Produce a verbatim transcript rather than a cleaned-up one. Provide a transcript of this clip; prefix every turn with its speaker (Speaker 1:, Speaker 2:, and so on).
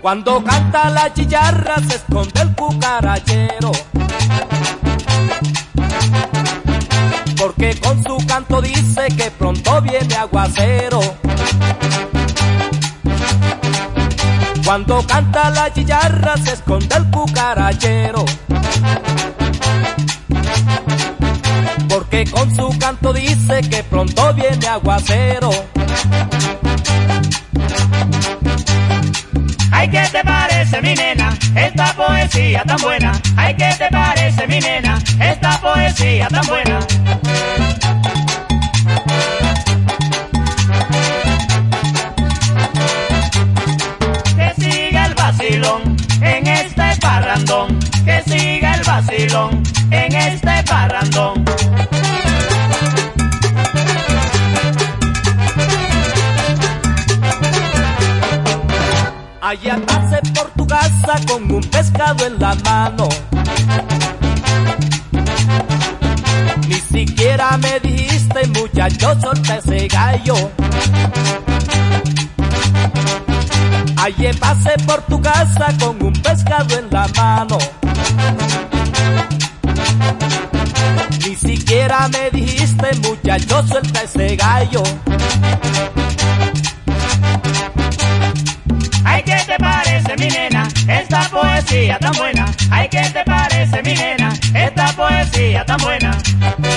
Speaker 1: Cuando canta la chicharra se esconde el cucarachero, porque con su canto dice que pronto viene aguacero. Cuando canta la chicharra se esconde el cucarachero, porque con su canto dice que pronto viene aguacero.
Speaker 2: Ay, ¿qué te parece, mi nena, esta poesía tan buena? Ay, ¿qué te parece, mi nena, esta poesía tan buena? Que siga el vacilón en este parrandón, que siga el vacilón en este parrandón.
Speaker 1: Allá pasé por tu casa con un pescado en la mano, ni siquiera me dijiste, muchacho, solta ese gallo. Ayer pasé por tu casa con un pescado en la mano, ni siquiera me dijiste, muchacho, suelta ese gallo.
Speaker 2: Ay, ¿qué te parece, mi nena, esta poesía tan buena? Ay, ¿qué te parece, mi nena, esta poesía tan buena?